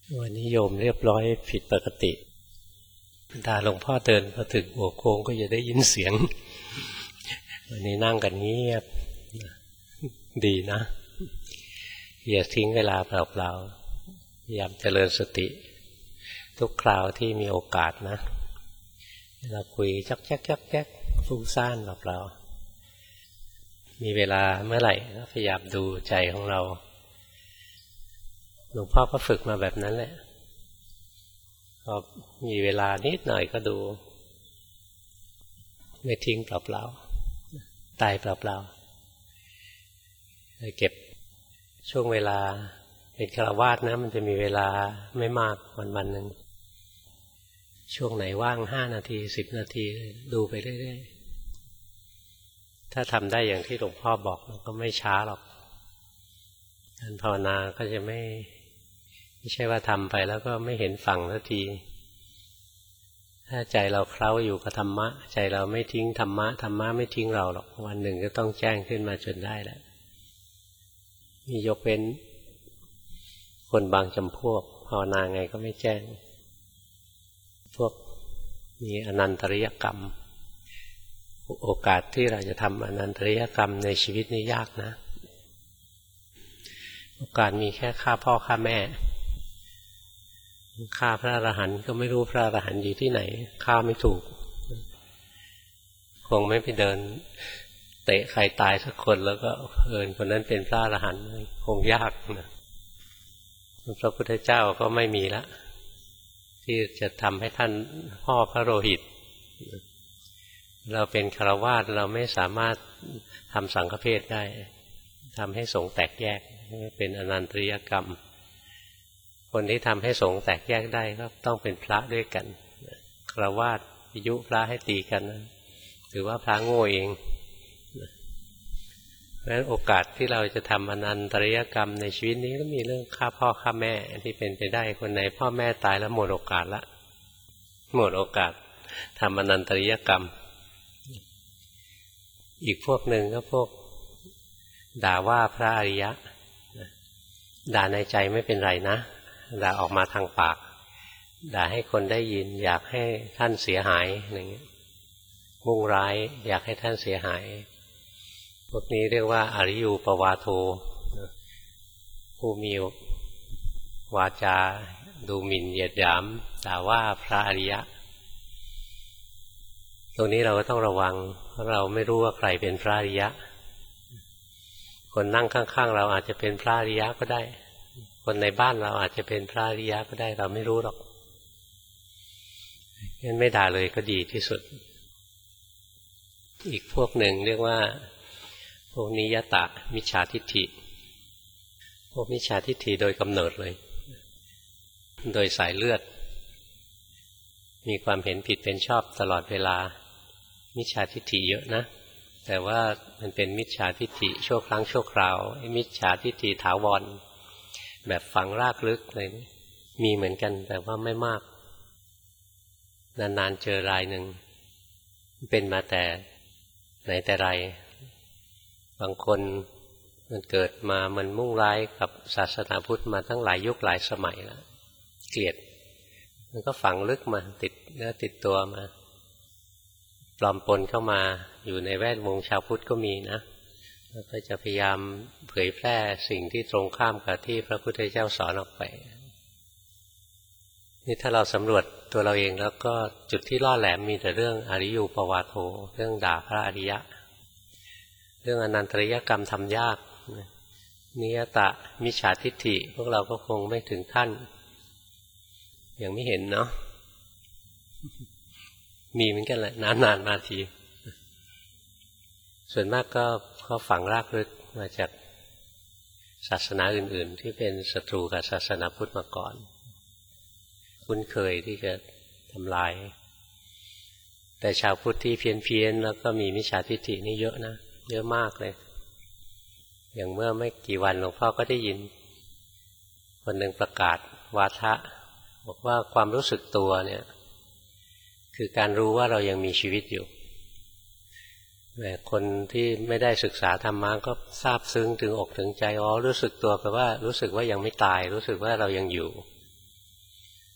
วันนี้โยมเรียบร้อยผิดปกติตาหลวงพ่อเดินพอถึงหัวโค้งก็จะได้ยินเสียงวันนี้นั่งกันเงียบดีนะอย่าทิ้งเวลาเปล่าๆพยายามเจริญสติทุกคราวที่มีโอกาสนะเราคุยจักแจ๊กจักแจ๊กฟุ้งซ่านเปล่าๆมีเวลาเมื่อไหร่ก็พยายามดูใจของเราหลวงพ่อก็ฝึกมาแบบนั้นแหละพอมีเวลานิดหน่อยก็ดูไม่ทิ้งเปล่าๆตายเปล่าๆเก็บช่วงเวลาเป็นฆราวาสนะมันจะมีเวลาไม่มากวันๆหนึ่งช่วงไหนว่าง5 นาที10 นาทีดูไปเรื่อยๆถ้าทำได้อย่างที่หลวงพ่อบอกมันก็ไม่ช้าหรอกการภาวนาก็จะไม่ใช่ว่าทำไปแล้วก็ไม่เห็นฝั่งสักทีถ้าใจเราเคล้าอยู่กับธรรมะใจเราไม่ทิ้งธรรมะธรรมะไม่ทิ้งเราหรอกวันหนึ่งก็ต้องแจ้งขึ้นมาจนได้แหละมียกเว้นคนบางจำพวกภาวนาไงก็ไม่แจ้งพวกมีอนันตริยกรรมโอกาสที่เราจะทำอนันตริยกรรมในชีวิตนี่ยากนะโอกาสมีแค่ฆ่าพ่อฆ่าแม่ฆ่าพระอรหันต์ก็ไม่รู้พระอรหันต์อยู่ที่ไหนฆ่าไม่ถูกคงไม่ไปเดินเตะใครตายสักคนแล้วก็คนนั้นเป็นพระอรหันต์คงยากนะพระพุทธเจ้าก็ไม่มีละที่จะทำให้ท่านพ่อพระโลหิตเราเป็นฆราวาสเราไม่สามารถทำสังฆเพศได้ทำให้สงฆ์แตกแยกเป็นอนันตริยกรรมคนที่ทำให้สงฆ์แตกแยกได้ก็ต้องเป็นพระด้วยกันฆราวาสยุพระให้ตีกันถือว่าพระโง่เองเพราะฉะนั้นโอกาสที่เราจะทำอนันตริยกรรมในชีวิตนี้ก็มีเรื่องฆ่าพ่อฆ่าแม่ที่เป็นไปได้คนไหนพ่อแม่ตายแล้วหมดโอกาสละหมดโอกาสทำอนันตริยกรรมอีกพวกหนึ่งก็พวกด่าว่าพระอริยะด่าในใจไม่เป็นไรนะด่าออกมาทางปากด่าให้คนได้ยินอยากให้ท่านเสียหายอย่างเงี้ยมุ่งร้ายอยากให้ท่านเสียหายพวกนี้เรียกว่าอริยูปวาโทผู้มีวาจาดูหมิ่นเหยียดหยามด่าว่าพระอริยะตรงนี้เราก็ต้องระวังเพราะเราไม่รู้ว่าใครเป็นพระอริยะคนนั่งข้างๆเราอาจจะเป็นพระอริยะก็ได้คนในบ้านเราอาจจะเป็นพระอริยะก็ได้เราไม่รู้หรอกงั้นไม่ด่าเลยก็ดีที่สุดอีกพวกหนึ่งเรียกว่าพวกนิยตะมิจฉาทิฏฐิพวกมิจฉาทิฏฐิโดยกำเนิดเลยโดยสายเลือดมีความเห็นผิดเป็นชอบตลอดเวลามิจฉาทิฏฐิเยอะนะแต่ว่ามันเป็นมิจฉาทิฏฐิชั่วครั้งชั่วคราวมิจฉาทิฏฐิถาวรแบบฝังรากลึกเลยมีเหมือนกันแต่ว่าไม่มากนานๆเจอรายหนึ่งเป็นมาแต่ไหนแต่ไรบางคนมันเกิดมามันมุ่งร้ายกับศาสนาพุทธมาตั้งหลายยุคหลายสมัยแล้วเกลียดมันก็ฝังลึกมาติดเนื้อติดตัวมาปลอมปนเข้ามาอยู่ในแวดวงชาวพุทธก็มีนะแล้วก็จะพยายามเผยแพร่สิ่งที่ตรงข้ามกับที่พระพุทธเจ้าสอนออกไปนี่ถ้าเราสำรวจตัวเราเองแล้วก็จุดที่ล่อแหลมมีแต่เรื่องอริยูปวาโทเรื่องด่าพระอริยะเรื่องอนันตริยกรรมทำยากนิยตะมิจฉาทิฏฐิพวกเราก็คงไม่ถึงขั้นยังไม่เห็นเนาะมีเหมือนกันแหละนานๆมาทีส่วนมากก็เขาฝังรากลึกมาจากศาสนาอื่นๆที่เป็นศัตรูกับศาสนาพุทธมาก่อนคุ้นเคยที่จะทำลายแต่ชาวพุทธที่เพี้ยนๆแล้วก็มีมิจฉาทิฏฐินี่เยอะนะเยอะมากเลยอย่างเมื่อไม่กี่วันหลวงพ่อก็ได้ยินคนหนึ่งประกาศวาทะบอกว่าความรู้สึกตัวเนี่ยคือการรู้ว่าเรายังมีชีวิตอยู่แต่คนที่ไม่ได้ศึกษาธรรมะก็ซาบซึ้งถึงอกถึงใจรู้สึกตัวแปลว่ารู้สึกว่ายังไม่ตายรู้สึกว่าเรายังอยู่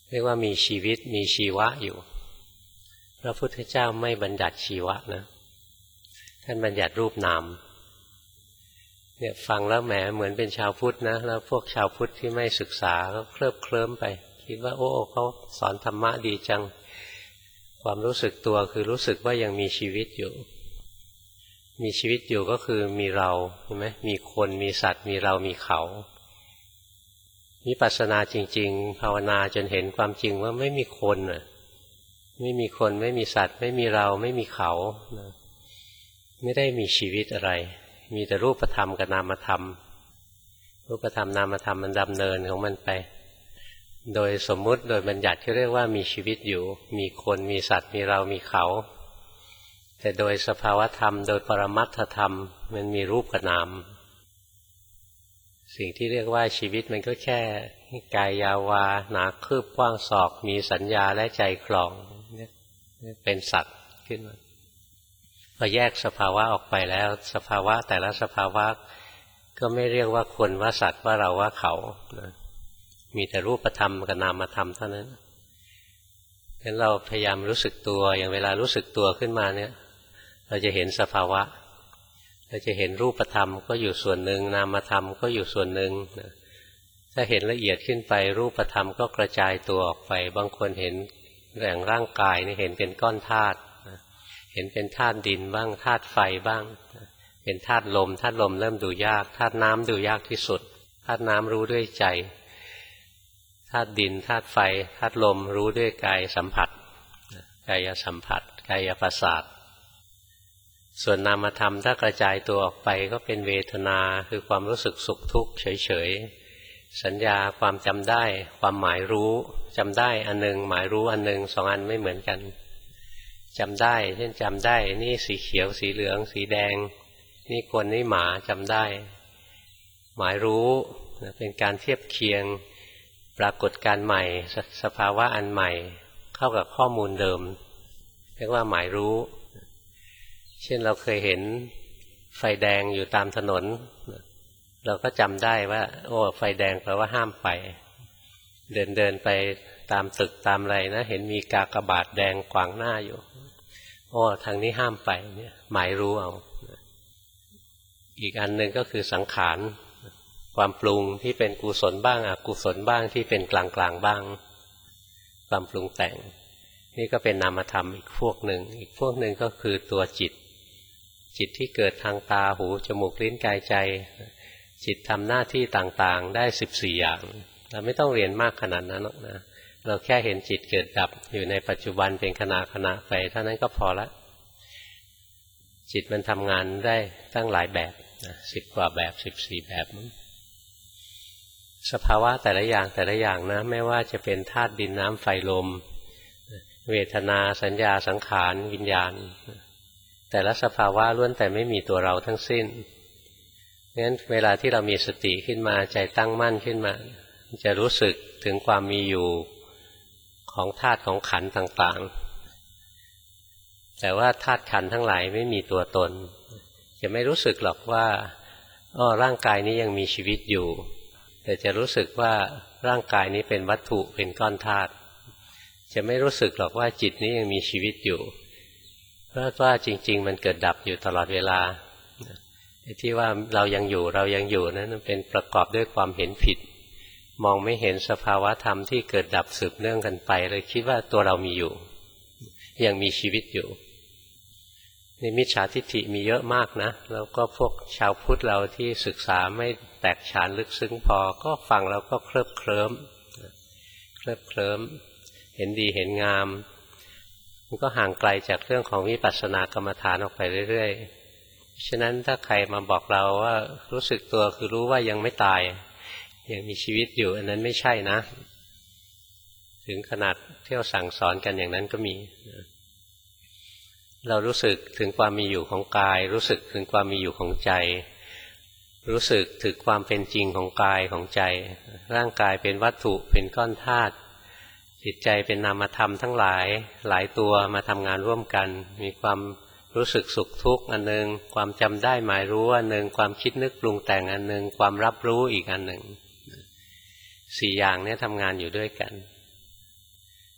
เรียกว่ามีชีวิตมีชีวะอยู่พระพุทธเจ้าไม่บัญญัติชีวะนะท่านบัญญัติรูปนามเนี่ยฟังแล้วแหมเหมือนเป็นชาวพุทธนะแล้วพวกชาวพุทธที่ไม่ศึกษาก็เคลิบเคลิ้มไปคิดว่าโอ้เขาสอนธรรมะดีจังความรู้สึกตัวคือรู้สึกว่ายังมีชีวิตอยู่มีชีวิตอยู่ก็คือมีเราใช่ไหมมีคนมีสัตว์มีเรามีเขาวิปัสสนาจริงๆภาวนาจนเห็นความจริงว่าไม่มีคนน่ะไม่มีคนไม่มีสัตว์ไม่มีเราไม่มีเขาไม่ได้มีชีวิตอะไรมีแต่รูปธรรมกับนามธรรมรูปธรรมนามธรรมมันดำเนินของมันไปโดยสมมุติโดยบัญญัติที่เรียกว่ามีชีวิตอยู่มีคนมีสัตว์มีเรามีเขาแต่โดยสภาวธรรมโดยปรมัตถธรรมมันมีรูปกับนามสิ่งที่เรียกว่าชีวิตมันก็แค่กายยาวาหนาคืบกว้างศอกมีสัญญาและใจคลองเป็นสัตว์ขึ้นมาพอแยกสภาวะออกไปแล้วสภาวะแต่ละสภาวะก็ไม่เรียกว่าคนว่าสัตว์ว่าเราว่าเขานะมีแต่รูปธรรมกับนามธรรมเท่านั้นงั้นเราพยายามรู้สึกตัวอย่างเวลารู้สึกตัวขึ้นมาเนี่ยเราจะเห็นสภาวะเราจะเห็นรูปธรรมก็อยู่ส่วนหนึ่งนามธรรมก็อยู่ส่วนหนึ่งถ้าเห็นละเอียดขึ้นไปรูปธรรมก็กระจายตัวออกไปบางคนเห็นแหล่งร่างกายนี่เห็นเป็นก้อนธาตุเห็นเป็นธาตุดินบ้างธาตุไฟบ้างเป็นธาตุลมธาตุลมเริ่มดูยากธาตุน้ำดูยากที่สุดธาตุน้ำรู้ด้วยใจธาตุดินธาตุไฟธาตุลมรู้ด้วยกายสัมผัสกายสัมผัสกายประสาทส่วนนามธรรมถ้ากระจายตัวออกไปก็เป็นเวทนาคือความรู้สึกสุขทุกข์เฉยๆสัญญาความจำได้ความหมายรู้จำได้อันหนึ่งหมายรู้อันหนึ่งสองอันไม่เหมือนกันจำได้เช่นจำได้นี่สีเขียวสีเหลืองสีแดงนี่คนนี่หมาจำได้หมายรู้เป็นการเทียบเคียงปรากฏการณ์ใหม่สภาวะอันใหม่เข้ากับข้อมูลเดิมเรียกว่าหมายรู้เช่นเราเคยเห็นไฟแดงอยู่ตามถนนเราก็จำได้ว่าโอ้ไฟแดงแปลว่าห้ามไปเดินไปตามตึกตามอะไรนะเห็นมีกากบาทแดงขวางหน้าอยู่โอ้ทางนี้ห้ามไปเนี่ยหมายรู้เอาอีกอันหนึ่งก็คือสังขารความปรุงที่เป็นกุศลบ้างอกุศลบ้างที่เป็นกลางๆบ้างความปรุงแต่งนี่ก็เป็นนามธรรมอีกพวกหนึ่งอีกพวกหนึ่งก็คือตัวจิตที่เกิดทางตาหูจมูกลิ้นกายใจจิตทำหน้าที่ต่างๆได้14อย่างเราไม่ต้องเรียนมากขนาดนั้นหรอกนะเราแค่เห็นจิตเกิดดับอยู่ในปัจจุบันเป็นขณะไปเท่านั้นก็พอละจิตมันทำงานได้ตั้งหลายแบบ10 กว่าแบบ14แบบสภาวะแต่ละอย่างนะไม่ว่าจะเป็นธาตุดินน้ำไฟลมเวทนาสัญญาสังขารวิญญาณแต่ละสภาวะล้วนแต่ไม่มีตัวเราทั้งสิ้นงั้นเวลาที่เรามีสติขึ้นมาใจตั้งมั่นขึ้นมาจะรู้สึกถึงความมีอยู่ของธาตุของขันธ์ต่างๆแต่ว่าธาตุขันธ์ทั้งหลายไม่มีตัวตนจะไม่รู้สึกหรอกว่าร่างกายนี้ยังมีชีวิตอยู่แต่จะรู้สึกว่าร่างกายนี้เป็นวัตถุเป็นก้อนธาตุจะไม่รู้สึกหรอกว่าจิตนี้ยังมีชีวิตอยู่เพราะว่าจริงๆมันเกิดดับอยู่ตลอดเวลาที่ว่าเรายังอยู่นั้นเป็นประกอบด้วยความเห็นผิดมองไม่เห็นสภาวะธรรมที่เกิดดับสืบเนื่องกันไปเลยคิดว่าตัวเรามีอยู่ยังมีชีวิตอยู่นี่มิจฉาทิฏฐิมีเยอะมากนะแล้วก็พวกชาวพุทธเราที่ศึกษาไม่แตกฉานลึกซึ้งพอก็ฟังแล้วก็เคลิ้มเห็นดีเห็นงามมันก็ห่างไกลจากเรื่องของวิปัสสนากรรมฐานออกไปเรื่อยๆฉะนั้นถ้าใครมาบอกเราว่ารู้สึกตัวคือรู้ว่ายังไม่ตายยังมีชีวิตอยู่อันนั้นไม่ใช่นะถึงขนาดเที่ยวสั่งสอนกันอย่างนั้นก็มีเรารู้สึกถึงความมีอยู่ของกายรู้สึกถึงความมีอยู่ของใจรู้สึกถึงความเป็นจริงของกายของใจร่างกายเป็นวัตถุเป็นก้อนธาตุจิตใจเป็นนามธรรมทั้งหลายตัวมาทำงานร่วมกันมีความรู้สึกสุขทุกข์อันหนึ่งความจำได้หมายรู้อันหนึ่งความคิดนึกปรุงแต่งอันหนึ่งความรับรู้อีกอันหนึ่ง4 อย่างนี้ทำงานอยู่ด้วยกัน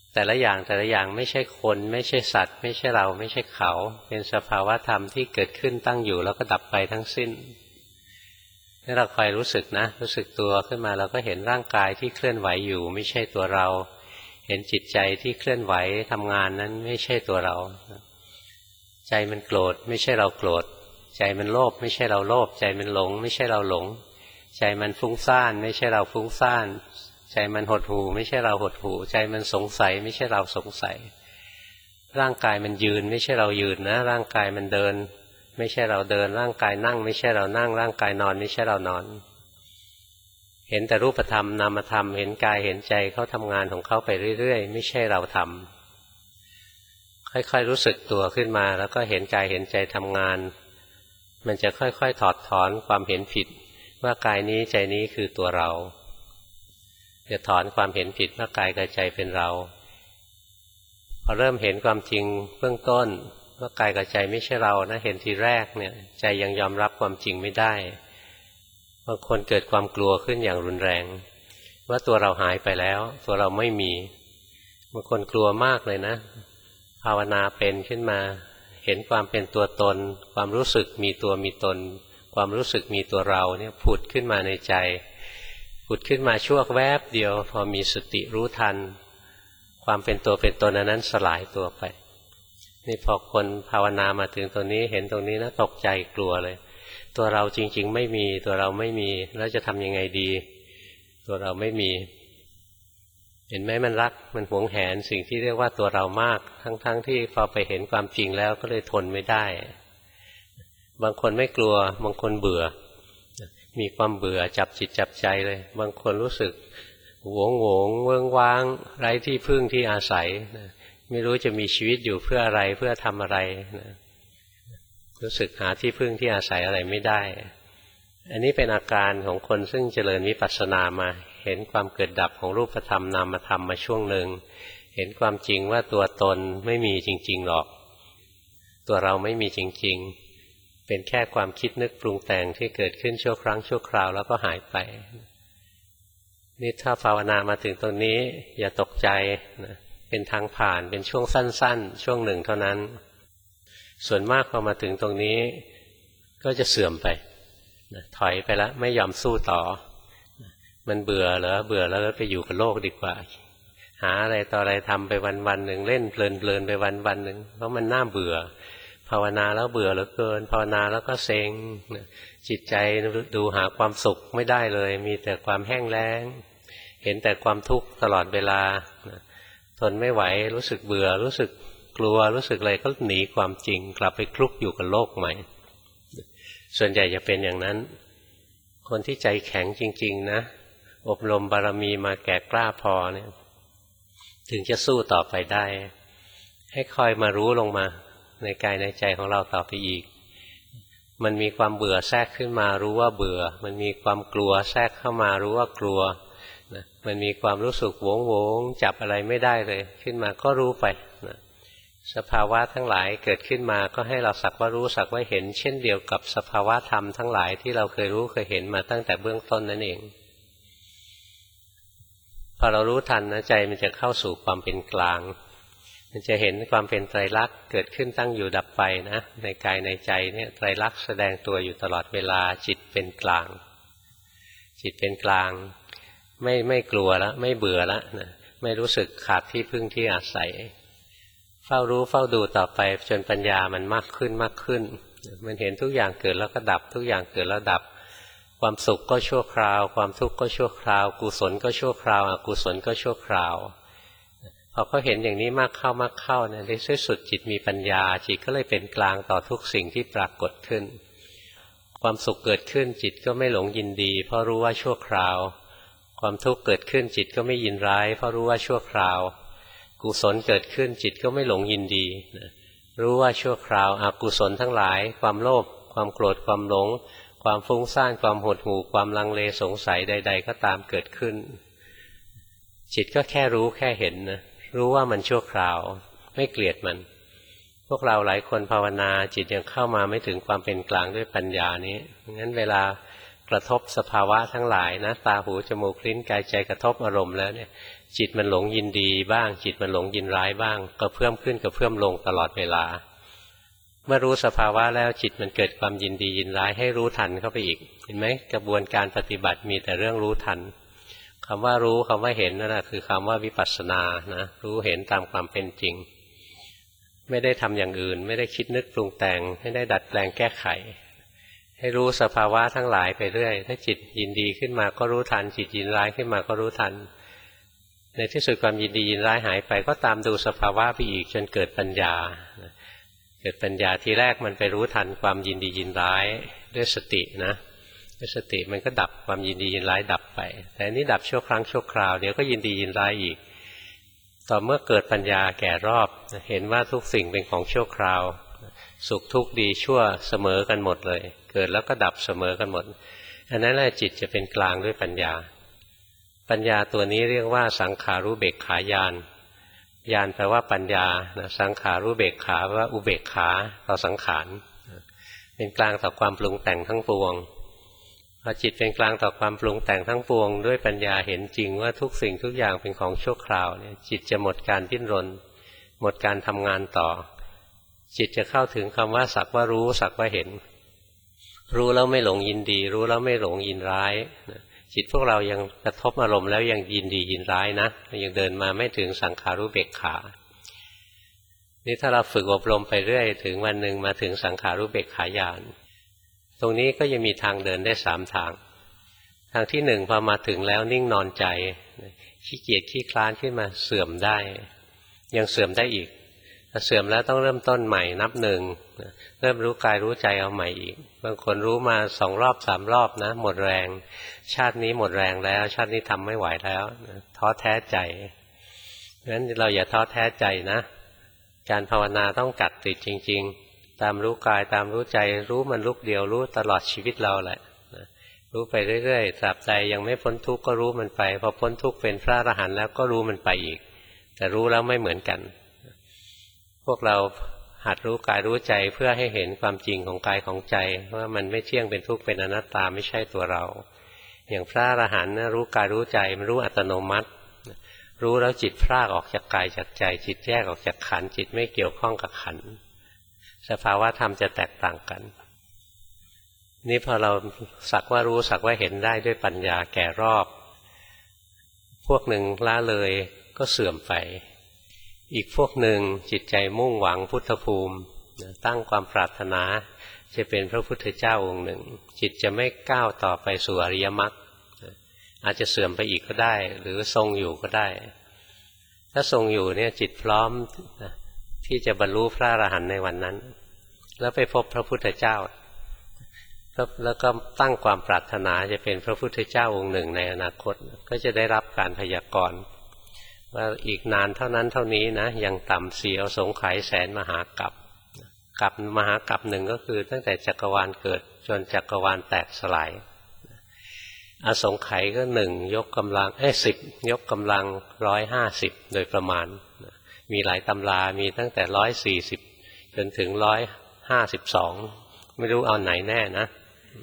แต่ละอย่างไม่ใช่คนไม่ใช่สัตว์ไม่ใช่เราไม่ใช่เขาเป็นสภาวะธรรมที่เกิดขึ้นตั้งอยู่แล้วก็ดับไปทั้งสิ้นนี่เราคอยรู้สึกนะรู้สึกตัวขึ้นมาเราก็เห็นร่างกายที่เคลื่อนไหวอยู่ไม่ใช่ตัวเราเห็นจิตใจที่เคลื่อนไหวทำงานนั้นไม่ใช่ตัวเราใจมันโกรธไม่ใช่เราโกรธใจมันโลภไม่ใช่เราโลภใจมันหลงไม่ใช่เราหลงใจมันฟุ้งซ่านไม่ใช่เราฟุ้งซ่านใจมันหดหู่ไม่ใช่เราหดหู่ใจมันสงสัยไม่ใช่เราสงสัยร่างกายมันยืนไม่ใช่เรายืนนะร่างกายมันเดินไม่ใช่เราเดินร่างกายนั่งไม่ใช่เรานั่งร่างกายนอนไม่ใช่เรานอนเห็นแต่รูปธรรมนามธรรมเห็นกายเห็นใจเขาทำงานของเขาไปเรื่อยๆไม่ใช่เราทำค่อยๆรู้สึกตัวขึ้นมาแล้วก็เห็นกายเห็นใจทำงานมันจะค่อยๆถอดถอนความเห็นผิดว่ากายนี้ใจนี้คือตัวเราจะถอนความเห็นผิดว่ากายกับใจเป็นเราพอเริ่มเห็นความจริงเบื้องต้นว่ากายกับใจไม่ใช่เรานะเห็นทีแรกเนี่ยใจยังยอมรับความจริงไม่ได้บางคนเกิดความกลัวขึ้นอย่างรุนแรงว่าตัวเราหายไปแล้วตัวเราไม่มีบางคนกลัวมากเลยนะภาวนาเป็นขึ้นมาเห็นความเป็นตัวตนความรู้สึกมีตัวมีตนความรู้สึกมีตัวเราเนี่ยผุดขึ้นมาในใจผุดขึ้นมาชั่วแวบเดียวพอมีสติรู้ทันความเป็นตัวเป็นตนนั้นสลายตัวไปนี่พอคนภาวนามาถึงตรงนี้เห็นตรงนี้นะตกใจกลัวเลยตัวเราจริงๆไม่มีตัวเราไม่มีแล้วจะทำยังไงดีตัวเราไม่มีเห็นไหมมันรักมันหวงแหนสิ่งที่เรียกว่าตัวเรามากทั้งที่พอไปเห็นความจริงแล้วก็เลยทนไม่ได้บางคนไม่กลัวบางคนเบื่อมีความเบื่อจับจิตจับใจเลยบางคนรู้สึกหวงเวิ้งว้างไร้ที่พึ่งที่อาศัยไม่รู้จะมีชีวิตอยู่เพื่ออะไรเพื่อทำอะไรรู้สึกหาที่พึ่งที่อาศัยอะไรไม่ได้อันนี้เป็นอาการของคนซึ่งเจริญวิปัสสนามาเห็นความเกิดดับของรูปธรรมนามธรรมมาช่วงหนึ่งเห็นความจริงว่าตัวตนไม่มีจริงๆหรอกตัวเราไม่มีจริงๆเป็นแค่ความคิดนึกปรุงแต่งที่เกิดขึ้นชั่วครั้งชั่วคราวแล้วก็หายไปนี่ถ้าภาวนามาถึงตรงนี้อย่าตกใจนะเป็นทางผ่านเป็นช่วงสั้นๆช่วงหนึ่งเท่านั้นส่วนมากพอมาถึงตรงนี้ก็จะเสื่อมไปนะถอยไปแล้วไม่ยอมสู้ต่อมันเบื่อเหรอเบื่อแล้วไปอยู่กับโลกดีกว่าหาอะไรต่ออะไรทำไปวันๆหนึ่งเล่นเพลินไปวันๆหนึ่งเพราะมันน่าเบื่อภาวนาแล้วเบื่อเหลือเกินภาวนาแล้วก็เซ็งจิตใจดูหาความสุขไม่ได้เลยมีแต่ความแห้งแล้งเห็นแต่ความทุกข์ตลอดเวลาทนไม่ไหวรู้สึกเบื่อรู้สึกกลัวรู้สึกอะไรก็หนีความจริงกลับไปคลุกอยู่กับโลกใหม่ส่วนใหญ่จะเป็นอย่างนั้นคนที่ใจแข็งจริงๆนะอบรมบารมีมาแก่กล้าพอเนี่ยถึงจะสู้ต่อไปได้ให้คอยมารู้ลงมาในกายในใจของเราต่อไปอีกมันมีความเบื่อแทรกขึ้นมารู้ว่าเบื่อมันมีความกลัวแทรกเข้ามารู้ว่ากลัวนะมันมีความรู้สึกโวงจับอะไรไม่ได้เลยขึ้นมาก็รู้ไปนะสภาวะทั้งหลายเกิดขึ้นมาก็ให้เราสักว่ารู้สักว่าเห็นเช่นเดียวกับสภาวะธรรมทั้งหลายที่เราเคยรู้เคยเห็นมาตั้งแต่เบื้องต้นนั่นเองพอเรารู้ทันนะใจมันจะเข้าสู่ความเป็นกลางมันจะเห็นความเป็นไตรลักษณ์เกิดขึ้นตั้งอยู่ดับไปนะในกายในใจเนี่ยไตรลักษณ์แสดงตัวอยู่ตลอดเวลาจิตเป็นกลางจิตเป็นกลางไม่กลัวแล้วไม่เบื่อแล้วนะไม่รู้สึกขาดที่พึ่งที่อาศัยเฝ้ารู้เฝ้าดูต่อไปจนปัญญามันมากขึ้นมันเห็นทุกอย่างเกิดแล้วก็ดับทุกอย่างเกิดแล้วดับความสุขก็ชั่วคราวความทุกข์ก็ชั่วคราวกุศลก็ชั่วคราวอกุศลก็ชั่วคราวพอเขาเห็นอย่างนี้มากเข้าเนี่ยในที่สุดจิตมีปัญญาจิตก็เลยเป็นกลางต่อทุกสิ่งที่ปรากฏขึ้นความสุขเกิดขึ้นจิตก็ไม่หลงยินดีเพราะรู้ว่าชั่วคราวความทุกข์เกิดขึ้นจิตก็ไม่ยินร้ายเพราะรู้ว่าชั่วคราวกุศลเกิดขึ้นจิตก็ไม่หลงยินดีรู้ว่าชั่วคราวอกุศลทั้งหลายความโลภความโกรธความหลงความฟุ้งซ่านความหดหู่ความลังเลสงสัยใดๆก็ตามเกิดขึ้นจิตก็แค่รู้แค่เห็นนะรู้ว่ามันชั่วคราวไม่เกลียดมันพวกเราหลายคนภาวนาจิตยังเข้ามาไม่ถึงความเป็นกลางด้วยปัญญานี้งั้นเวลากระทบสภาวะทั้งหลายนะตาหูจมูกลิ้นกายใจกระทบอารมณ์แล้วเนี่ยจิตมันหลงยินดีบ้างจิตมันหลงยินร้ายบ้างก็เพิ่มขึ้นกับเพิ่มลงตลอดเวลาเมื่อรู้สภาวะแล้วจิตมันเกิดความยินดียินร้ายให้รู้ทันเข้าไปอีกเห็นไหมกระบวนการปฏิบัติมีแต่เรื่องรู้ทันคำว่ารู้คำว่าเห็นนั่นแหละคือคำว่าวิปัสสนานะรู้เห็นตามความเป็นจริงไม่ได้ทำอย่างอื่นไม่ได้คิดนึกปรุงแต่งไม่ได้ดัดแปลงแก้ไขให้รู้สภาวะทั้งหลายไปเรื่อยถ้าจิตยินดีขึ้นมาก็รู้ทันจิตยินร้ายขึ้นมาก็รู้ทันในที่สุดความยินดียินร้ายหายไปก็ตามดูสภาวะไปอีกจนเกิดปัญญาเกิดปัญญาทีแรกมันไปรู้ทันความยินดียินร้ายด้วยสตินะด้วยสติมันก็ดับความยินดียินร้ายดับไปแต่อันนี้ดับชั่วครั้งชั่วคราวเดี๋ยวก็ยินดียินร้ายอีกต่อเมื่อเกิดปัญญาแก่รอบเห็นว่าทุกสิ่งเป็นของชั่วคราวสุขทุกข์ดีชั่วเสมอกันหมดเลยเกิดแล้วก็ดับเสมอกันหมดอันนั้นแหละจิตจะเป็นกลางด้วยปัญญาปัญญาตัวนี้เรียกว่าสังขารุเบกขาญาณญาณแปลว่าปัญญาสังขารุเบกขาว่าอุเบกขาต่อสังขารเป็นกลางต่อความปรุงแต่งทั้งปวงพอจิตเป็นกลางต่อความปรุงแต่งทั้งปวงด้วยปัญญาเห็นจริงว่าทุกสิ่งทุกอย่างเป็นของชั่วคราวเนี่ยจิตจะหมดการดิ้นรนหมดการทำงานต่อจิตจะเข้าถึงคำว่าสักว่ารู้สักว่าเห็นรู้แล้วไม่หลงยินดีรู้แล้วไม่หลงยินร้ายจิตพวกเรายังกระทบอารมณ์แล้วยังยินดียินร้ายนะยังเดินมาไม่ถึงสังขารุเบกขานี่ถ้าเราฝึกอบรมไปเรื่อยถึงวันหนึ่งมาถึงสังขารุเบกขาญาณตรงนี้ก็ยังมีทางเดินได้3 ทางทางที่1พอมาถึงแล้วนิ่งนอนใจขี้เกียจขี้คลานขึ้นมาเสื่อมได้ยังเสื่อมได้อีกถ้าเสื่อมแล้วต้องเริ่มต้นใหม่นับหนึ่งเริ่มรู้กายรู้ใจเอาใหม่อีกบางคนรู้มา2 รอบ 3 รอบนะหมดแรงชาตินี้หมดแรงแล้วชาตินี้ทำไม่ไหวแล้วท้อแท้ใจงั้นเราอย่าท้อแท้ใจนะการภาวนาต้องกัดติดจริงๆตามรู้กายตามรู้ใจรู้มันลุกเดียวรู้ตลอดชีวิตเราแหละรู้ไปเรื่อยๆตราบใดยังไม่พ้นทุกข์ก็รู้มันไปพอพ้นทุกข์เป็นพระอรหันต์แล้วก็รู้มันไปอีกแต่รู้แล้วไม่เหมือนกันพวกเราหัดรู้กายรู้ใจเพื่อให้เห็นความจริงของกายของใจว่ามันไม่เที่ยงเป็นทุกข์เป็นอนัตตาไม่ใช่ตัวเราอย่างพระอรหันต์รู้กายรู้ใจมันรู้อัตโนมัติรู้แล้วจิตพรากออกจากกายจากใจจิตแยกออกจากขันธ์จิตไม่เกี่ยวข้องกับขันธ์สภาวะธรรมจะแตกต่างกันนี่พอเราสักว่ารู้สักว่าเห็นได้ด้วยปัญญาแก่รอบพวกหนึ่งละเลยก็เสื่อมไปอีกพวกหนึ่งจิตใจมุ่งหวังพุทธภูมิตั้งความปรารถนาจะเป็นพระพุทธเจ้าองค์หนึ่งจิตจะไม่ก้าวต่อไปสู่อริยมรรคอาจจะเสื่อมไปอีกก็ได้หรือทรงอยู่ก็ได้ถ้าทรงอยู่เนี่ยจิตพร้อมที่จะบรรลุพระอรหันต์ในวันนั้นแล้วไปพบพระพุทธเจ้าแล้วก็ตั้งความปรารถนาจะเป็นพระพุทธเจ้าองค์หนึ่งในอนาคตก็จะได้รับการพยากรณ์ว่าอีกนานเท่านั้นเท่านี้นะยังต่ำ4อสงไขยแสนมหากัปกัปมหากัปหนึ่งก็คือตั้งแต่จักรวาลเกิดจนจักรวาลแตกสลายอสงไขยก็1ยกกำลัง10ยกกำลัง150โดยประมาณมีหลายตำรามีตั้งแต่140จนถึง152ไม่รู้เอาไหนแน่นะ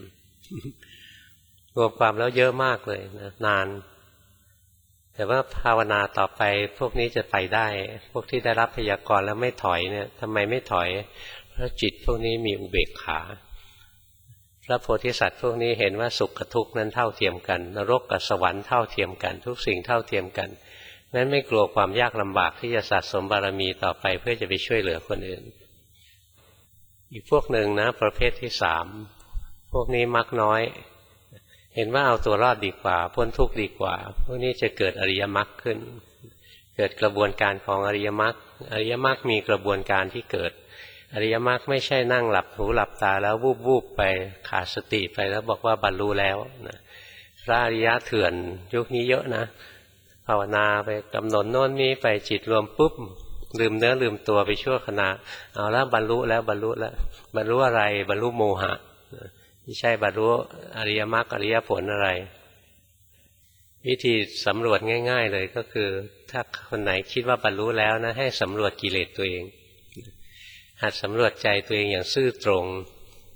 รวมความแล้วเยอะมากเลยนะนานแต่ว่าภาวนาต่อไปพวกนี้จะไปได้พวกที่ได้รับพยากรณ์แล้วไม่ถอยเนี่ยทำไมไม่ถอยเพราะจิตพวกนี้มีอุเบกขาพระโพธิสัตว์พวกนี้เห็นว่าสุขกับทุกข์นั้นเท่าเทียมกันนรกกับสวรรค์เท่าเทียมกันทุกสิ่งเท่าเทียมกันนั้นไม่กลัวความยากลำบากที่จะสะสมบารมีต่อไปเพื่อจะไปช่วยเหลือคนอื่นอีกพวกหนึ่งนะประเภทที่3พวกนี้มักน้อยเห็นว่าเอาตัวรอดดีกว่าพ้นทุกข์ดีกว่าพวกนี้จะเกิดอริยมรรคขึ้นเกิดกระบวนการของอริยมรรคอริยมรรคมีกระบวนการที่เกิดอริยมรรคไม่ใช่นั่งหลับหูหลับตาแล้ววูบไปขาดสติไปแล้วบอกว่าบรรลุแล้วนะพระอริยะเถื่อนยุคนี้เยอะนะภาวนาไปกำหนดโน่นนี้ไปจิตรวมปุ๊บลืมเนื้อลืมตัวไปชั่วขณะเอาแล้วบรรลุแล้วบรรลุอะไรบรรลุโมหะไม่ใช่บรรลุอริยมรรคอริยผลอะไรวิธีสำรวจง่ายๆเลยก็คือถ้าคนไหนคิดว่าบรรลุแล้วนะให้สำรวจกิเลสตัวเองหัดสำรวจใจตัวเองอย่างซื่อตรง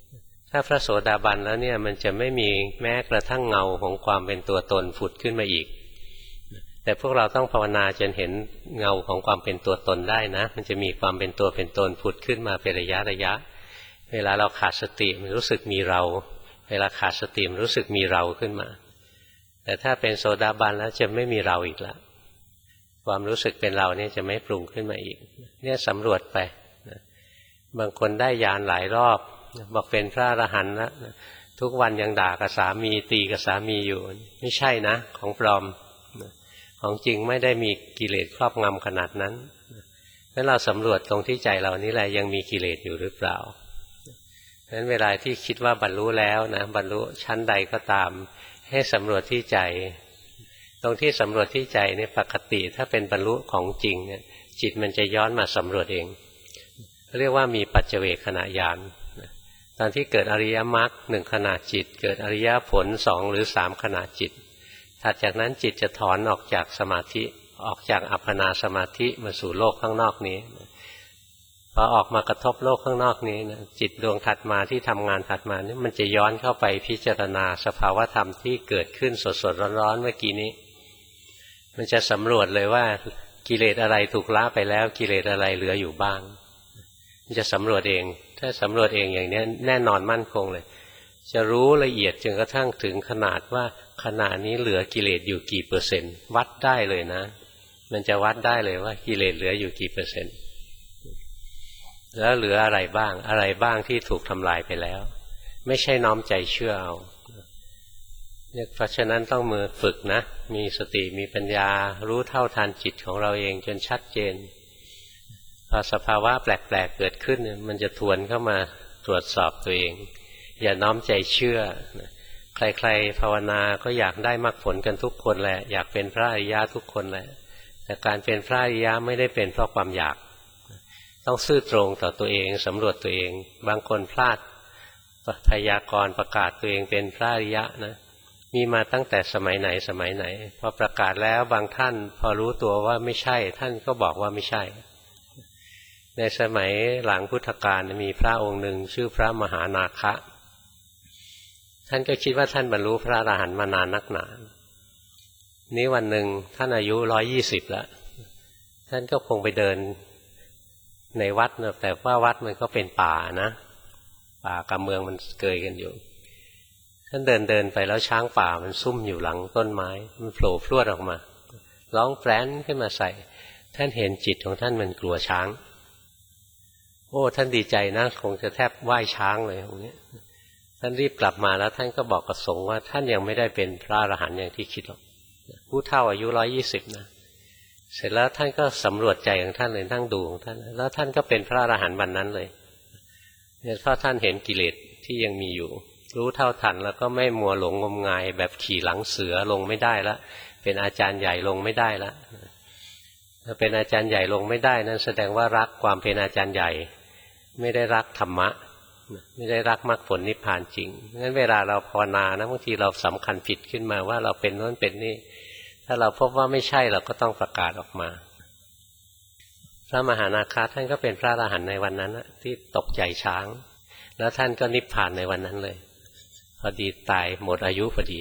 ถ้าพระโสดาบันแล้วเนี่ยมันจะไม่มีแม้กระทั่งเงาของความเป็นตัวตนผุดขึ้นมาอีกแต่พวกเราต้องภาวนาจนเห็นเงาของความเป็นตัวตนได้นะมันจะมีความเป็นตัวเป็นตนผุดขึ้นมาเป็นระยะเวลาเราขาดสติมันรู้สึกมีเราเวลาขาดสติมันรู้สึกมีเราขึ้นมาแต่ถ้าเป็นโสดาบันแล้วจะไม่มีเราอีกแล้วความรู้สึกเป็นเราเนี่ยจะไม่ปรุงขึ้นมาอีกเนี่ยสำรวจไปบางคนได้ญาณหลายรอบบอกเป็นพระอรหันต์แล้วทุกวันยังด่ากับสามีตีกับสามีอยู่ไม่ใช่นะของปลอมของจริงไม่ได้มีกิเลสครอบงำขนาดนั้นงั้นเราสำรวจตรงที่ใจเรานี่แหละยังมีกิเลสอยู่หรือเปล่างั้นเวลาที่คิดว่าบรรลุแล้วนะบรรลุชั้นใดก็ตามให้สำรวจที่ใจตรงที่สำรวจที่ใจเนี่ยปกติถ้าเป็นบรรลุของจริงเนี่ยจิตมันจะย้อนมาสำรวจเองเรียกว่ามีปัจเจเวคขณะญาณตอนที่เกิดอริยมรรคหนึ่งขณะจิตเกิดอริยผลสองหรือสามขณะจิตถัดจากนั้นจิตจะถอนออกจากสมาธิออกจากอัปปนาสมาธิมาสู่โลกข้างนอกนี้พอออกมากระทบโลกข้างนอกนี้นะจิตดวงถัดมาที่ทำงานถัดมานี่มันจะย้อนเข้าไปพิจารณาสภาวธรรมที่เกิดขึ้นสดๆร้อนๆเมื่อกี้นี้มันจะสำรวจเลยว่ากิเลสอะไรถูกละไปแล้วกิเลสอะไรเหลืออยู่บ้างมันจะสำรวจเองถ้าสำรวจเองอย่างนี้แน่นอนมั่นคงเลยจะรู้ละเอียดจนกระทั่งถึงขนาดว่าขณะนี้เหลือกิเลสอยู่กี่เปอร์เซ็นต์วัดได้เลยนะมันจะวัดได้เลยว่ากิเลสเหลืออยู่กี่เปอร์เซ็นต์แล้วเหลืออะไรบ้างที่ถูกทำลายไปแล้วไม่ใช่น้อมใจเชื่อเอาเนี่ยเพราะฉะนั้นต้องมือฝึกนะมีสติมีปัญญารู้เท่าทันจิตของเราเองจนชัดเจนพอสภาวะแปลกๆเกิดขึ้นมันจะทวนเข้ามาตรวจสอบตัวเองอย่าน้อมใจเชื่อใครๆภาวนาก็อยากได้มรรคผลกันทุกคนแหละอยากเป็นพระอริยะทุกคนแหละแต่การเป็นพระอริยะไม่ได้เป็นเพราะความอยากต้องซื่อตรงต่อตัวเองสำรวจตัวเองบางคนพลาดพยากรณ์ประกาศตัวเองเป็นพระอริยะนะมีมาตั้งแต่สมัยไหนพอประกาศแล้วบางท่านพอรู้ตัวว่าไม่ใช่ท่านก็บอกว่าไม่ใช่ในสมัยหลังพุทธกาลมีพระองค์หนึ่งชื่อพระมหานาคะท่านก็คิดว่าท่านบรรลุพระอรหันต์มานานนักหนานี้วันหนึ่งท่านอายุ120แล้วท่านก็คงไปเดินในวัดนะแต่ว่าวัดมันก็เป็นป่านะป่ากับเมืองมันเกยกันอยู่ท่านเดินไปแล้วช้างป่ามันซุ่มอยู่หลังต้นไม้มันโผล่พรวดออกมาร้องแปรนขึ้นมาใส่ท่านเห็นจิตของท่านมันกลัวช้างโอ้ท่านดีใจนะคงจะแทบไหว้ช้างเลยตรงนี้ท่านรีบกลับมาแล้วท่านก็บอกกับสงฆ์ว่าท่านยังไม่ได้เป็นพระอรหันต์อย่างที่คิดหรอกผู้เฒ่าอายุ120นะเสร็จแล้วท่านก็สำรวจใจของท่านเลยนั่งดูของท่านแล้วท่านก็เป็นพระอรหันต์วันนั้นเลยเนี่ยเพราะท่านเห็นกิเลสที่ยังมีอยู่รู้เท่าทันแล้วก็ไม่มัวหลงงมงายแบบขี่หลังเสือลงไม่ได้ละเป็นอาจารย์ใหญ่ลงไม่ได้ละถ้าเป็นอาจารย์ใหญ่ลงไม่ได้นั่นแสดงว่ารักความเป็นอาจารย์ใหญ่ไม่ได้รักธรรมะไม่ได้รักมรรคผลนิพพานจริงงั้นเวลาเราภาวนานะบางทีเราสำคัญผิดขึ้นมาว่าเราเป็นโน้นเป็นนี่ถ้าเราพบว่าไม่ใช่เราก็ต้องประกาศออกมาพระมหานาคท่านก็เป็นพระอรหันต์ในวันนั้นที่ตกใจช้างแล้วท่านก็นิพพานในวันนั้นเลยพอดีตายหมดอายุพอดี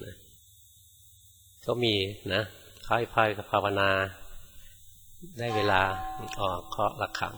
ก็มีนะค่อยๆภาวนาได้เวลาเคาะระฆัง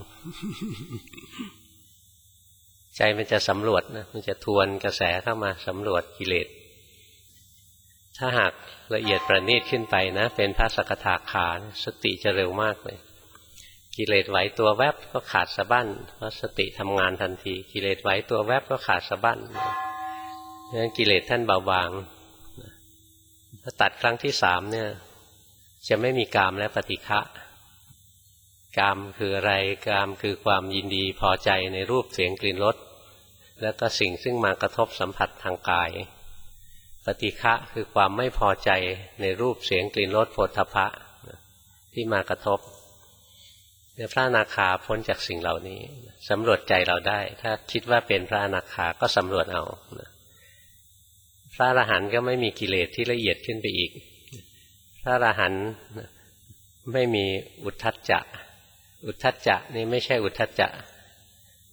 ใจมันจะสำรวจนะมันจะทวนกระแสเข้ามาสำรวจกิเลสถ้าหากละเอียดประณีตขึ้นไปนะเป็นพระสกทาคาสติจะเร็วมากเลยกิเลสไหวตัวแวบก็ขาดสะบั้นเพราะสติทำงานทันทีกิเลสไหวตัวแวบก็ขาดสะบั้นงั้นกิเลสท่านเบาบางถ้าตัดครั้งที่3เนี่ยจะไม่มีกามและปฏิฆะกามคืออะไรกามคือความยินดีพอใจในรูปเสียงกลิ่นรสแล้วก็สิ่งซึ่งมากระทบสัมผัสทางกายปฏิฆะคือความไม่พอใจในรูปเสียงกลิ่นรสโผฏฐัพพะที่มากระทบเนี่ยพระอนาคาพ้นจากสิ่งเหล่านี้สำรวจใจเราได้ถ้าคิดว่าเป็นพระอนาคาก็สำรวจเอาพระอรหันต์ก็ไม่มีกิเลสที่ละเอียดขึ้นไปอีกพระอรหันต์ไม่มีอุทธัจจะอุทธัจจะนี่ไม่ใช่อุทธัจจะ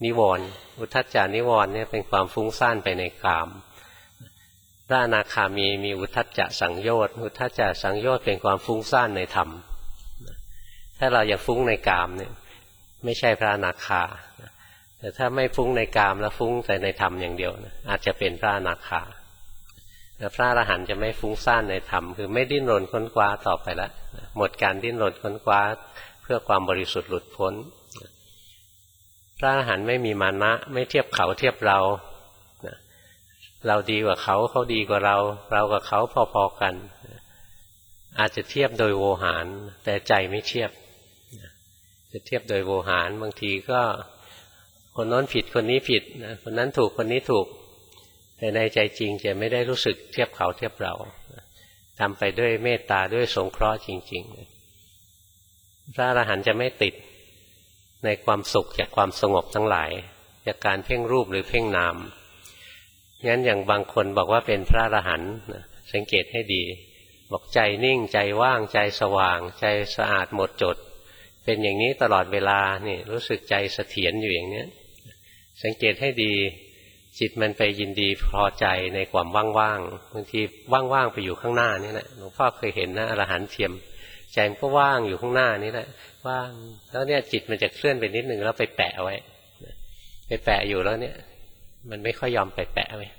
นิวรณ์อุทธัจจานิวรณ์เนี่ยเป็นความฟุ้งซ่านไปในกามพระอนาคามีอุทธัจจะสังโยชน์อุทธัจจะสังโยชน์เป็นความฟุ้งซ่านในธรรมถ้าเราอยากฟุ้งในกามเนี่ยไม่ใช่พระอนาคาแต่ถ้าไม่ฟุ้งในกามแล้วฟุ้งแต่ในธรรมอย่างเดียวอาจจะเป็นพระอนาคาแต่พระอรหันต์จะไม่ฟุ้งซ่านในธรรมคือไม่ดิ้นรนค้นคว้าต่อไปแล้วหมดการดิ้นรนค้นคว้าเพื่อความบริสุทธิ์หลุดพ้นพระอรหันต์ไม่มีมานะไม่เทียบเขาเทียบเราเราดีกว่าเขาเขาดีกว่าเราเรากับเขาพอๆกันอาจจะเทียบโดยโวหารแต่ใจไม่เทียบจะเทียบโดยโวหารบางทีก็คนโน้นผิดคนนี้ผิดคนนั้นถูกคนนี้ถูกแต่ในใจจริงจะไม่ได้รู้สึกเทียบเขาเทียบเราทำไปด้วยเมตตาด้วยสงเคราะห์จริงๆพระอรหันต์จะไม่ติดในความสุขจากความสงบทั้งหลายจากการเพ่งรูปหรือเพ่งนามงั้นอย่างบางคนบอกว่าเป็นพระอรหันต์สังเกตให้ดีบอกใจนิ่งใจว่างใจสว่างใจสะอาดหมดจดเป็นอย่างนี้ตลอดเวลานี่รู้สึกใจเสถียรอยู่อย่างนี้สังเกตให้ดีจิตมันไปยินดีพอใจในความว่างๆบางทีว่างๆไปอยู่ข้างหน้านี่แหละหลวงพ่อเคยเห็นนะอรหันต์เทียมใจมันก็ว่างอยู่ข้างหน้านี่แหละว่างแล้วเนี่ยจิตมันจะเคลื่อนไปนิดนึงแล้วไปแปะไว้ไปแปะอยู่แล้วเนี่ยมันไม่ค่อยยอมไปแปะไว้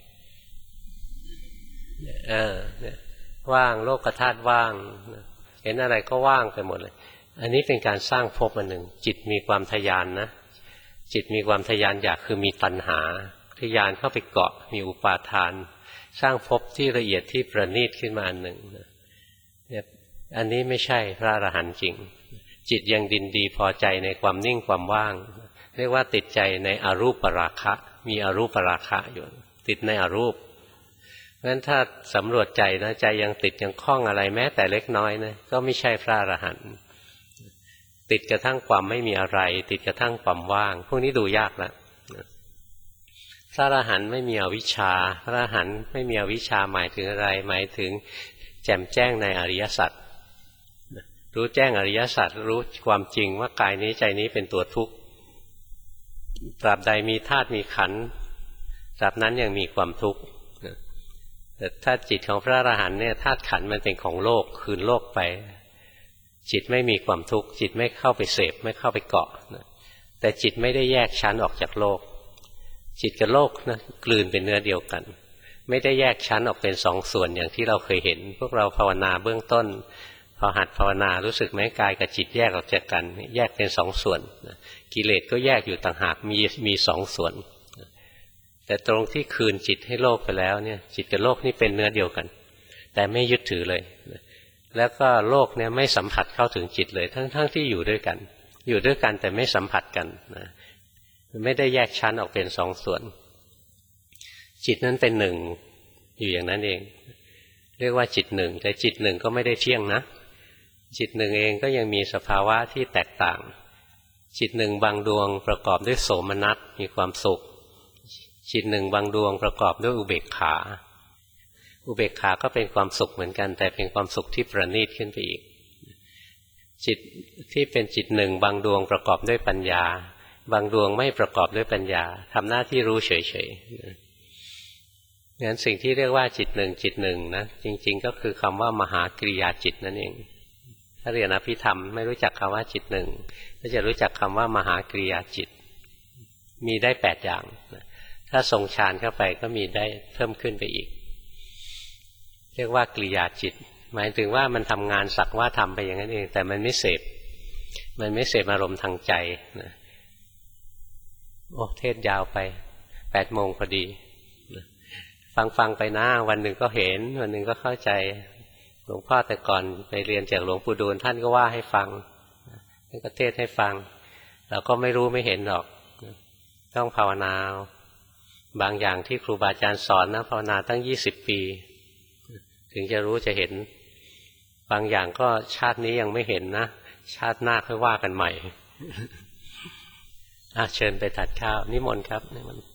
เนี่ยว่างโลกธาตุว่างเห็นอะไรก็ว่างไปหมดเลยอันนี้เป็นการสร้างภพอันหนึ่งจิตมีความทะยานนะจิตมีความทะยานอยากคือมีตัณหาทะยานเข้าไปเกาะมีอุปาทานสร้างภพที่ละเอียดที่ประณีตขึ้นมาอันหนึ่งเนี่ยอันนี้ไม่ใช่พระอรหันต์จริงจิตยังดินดีพอใจในความนิ่งความว่างเรียกว่าติดใจในอรูปราคะมีอรูปราคะอยู่ติดในอรูปงั้นถ้าสำรวจใจนะใจยังติดยังคล้องอะไรแม้แต่เล็กน้อยนะก็ไม่ใช่พระอรหันต์ติดกระทั่งความไม่มีอะไรติดกระทั่งความว่างพวกนี้ดูยากละพระอรหันต์ไม่มีอวิชชาพระอรหันต์ไม่มีอวิชชาหมายถึงอะไรหมายถึงแจ่มแจ้งในอริยสัจรู้แจ้งอริยสัจรู้ความจริงว่ากายนี้ใจนี้เป็นตัวทุกข์ตราบใดมีธาตุมีขันธ์ตราบนั้นยังมีความทุกข์แต่ถ้าจิตของพระอรหันต์เนี่ยธาตุขันธ์มันเป็นของโลกคืนโลกไปจิตไม่มีความทุกข์จิตไม่เข้าไปเสพไม่เข้าไปเกาะแต่จิตไม่ได้แยกชั้นออกจากโลกจิตกับโลกนะกลืนเป็นเนื้อเดียวกันไม่ได้แยกชั้นออกเป็นสองส่วนอย่างที่เราเคยเห็นพวกเราภาวนาเบื้องต้นพอหัดภาวนารู้สึกไหมกายกับจิตแยกออกจากกันแยกเป็นสองส่วนกิเลสก็แยกอยู่ต่างหากมีสองส่วนแต่ตรงที่คืนจิตให้โลกไปแล้วเนี่ยจิตกับโลกนี่เป็นเนื้อเดียวกันแต่ไม่ยึดถือเลยแล้วก็โลกเนี่ยไม่สัมผัสเข้าถึงจิตเลยทั้งที่อยู่ด้วยกันแต่ไม่สัมผัสกันนะไม่ได้แยกชั้นออกเป็นสองส่วนจิตนั้นเป็นหนึ่งอยู่อย่างนั้นเองเรียกว่าจิตหนึ่งแต่จิตหนึ่งก็ไม่ได้เที่ยงนะจิตหนึ่งเองก็ยังมีสภาวะที่แตกต่างจิตหนึ่งบางดวงประกอบด้วยโสมนัสมีความสุขจิตหนึ่งบางดวงประกอบด้วยอุเบกขาอุเบกขาก็เป็นความสุขเหมือนกันแต่เป็นความสุขที่ประณีตขึ้นไปอีกจิตที่เป็นจิตหนึ่งบางดวงประกอบด้วยปัญญาบางดวงไม่ประกอบด้วยปัญญาทำหน้าที่รู้เฉยๆงั้นสิ่งที่เรียกว่าจิตหนึ่งนะจริงๆก็คือคำว่ามหากริยาจิตนั่นเองถ้าเรียนอภิธรรมไม่รู้จักคำว่าจิตหนึ่งก็จะรู้จักคำว่ามหากริยาจิตมีได้8อย่างถ้าทรงฌานเข้าไปก็มีได้เพิ่มขึ้นไปอีกเรียกว่ากริยาจิตหมายถึงว่ามันทำงานสักว่าทำไปอย่างนั้นเองแต่มันไม่เสพอารมณ์ทางใจนะโอ้เทศยาวไป8 โมงพอดีฟังไปนะวันหนึ่งก็เห็นวันหนึ่งก็เข้าใจหลวงพ่อแต่ก่อนไปเรียนจากหลวงปู่ดูลท่านก็ว่าให้ฟังท่านก็เทศให้ฟังเราก็ไม่รู้ไม่เห็นหรอกต้องภาวนาบางอย่างที่ครูบาอาจารย์สอนนะภาวนาตั้ง20 ปีถึงจะรู้จะเห็นบางอย่างก็ชาตินี้ยังไม่เห็นนะชาติหน้าค่อยว่ากันใหม่เชิญไปตัดข้าวนิมนต์ครับนิมนต์